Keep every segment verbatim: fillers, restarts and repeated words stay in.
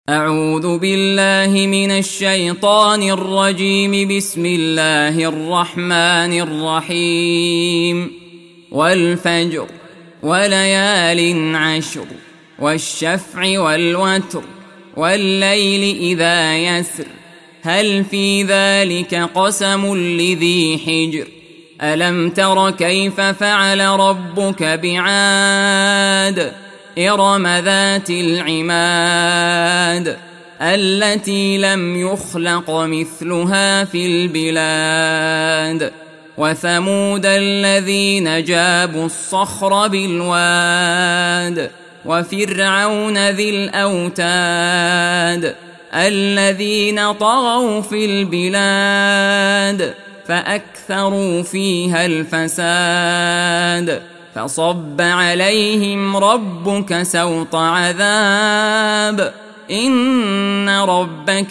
أعوذ بالله من الشيطان الرجيم. بسم الله الرحمن الرحيم. والفجر وليال عشر والشفع والوتر والليل إذا يسر هل في ذلك قسم لذي حجر ألم تر كيف فعل ربك بعاد إرم ذات العماد التي لم يخلق مثلها في البلاد وثمود الذين جابوا الصخر بالواد وفرعون ذي الأوتاد الذين طغوا في البلاد فأكثروا فيها الفساد فصب عليهم ربك سوط عذاب إن ربك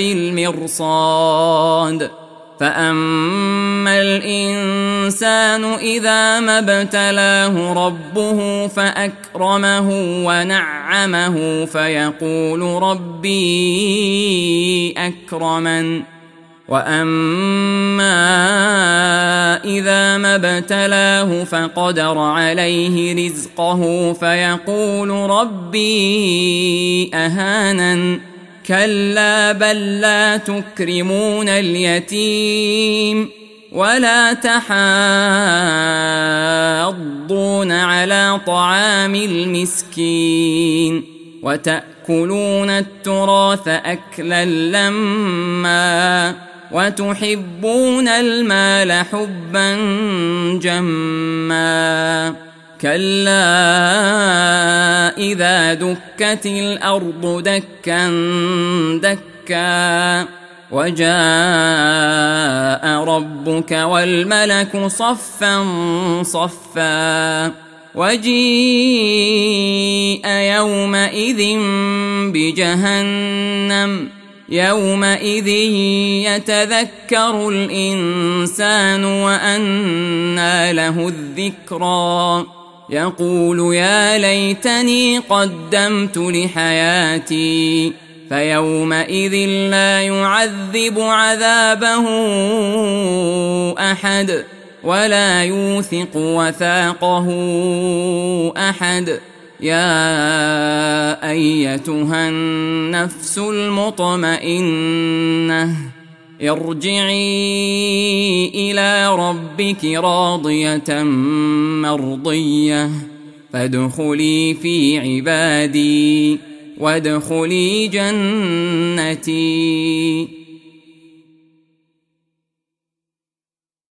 لبالمرصاد فأما الإنسان إذا ما ابتلاه ربه فأكرمه ونعمه فيقول ربي أكرمن وأما إذا ما ابتلاه فقدر عليه رزقه فيقول ربي أهانن كلا بل لا تكرمون اليتيم ولا تحاضون على طعام المسكين وتأكلون التراث أكلا لما وتحبون المال حبا جما كلا إذا دكت الأرض دكا دكا وجاء ربك والملك صفا صفا وجيء يومئذ بجهنم يومئذ يتذكر الإنسان وأنى له الذكرى يقول يا ليتني قدمت لحياتي فيومئذ لا يعذب عذابه أحد ولا يوثق وثاقه أحد يا أيتها النفس المطمئنة ارجعي إلى ربك راضية مرضية فادخلي في عبادي وادخلي جنتي.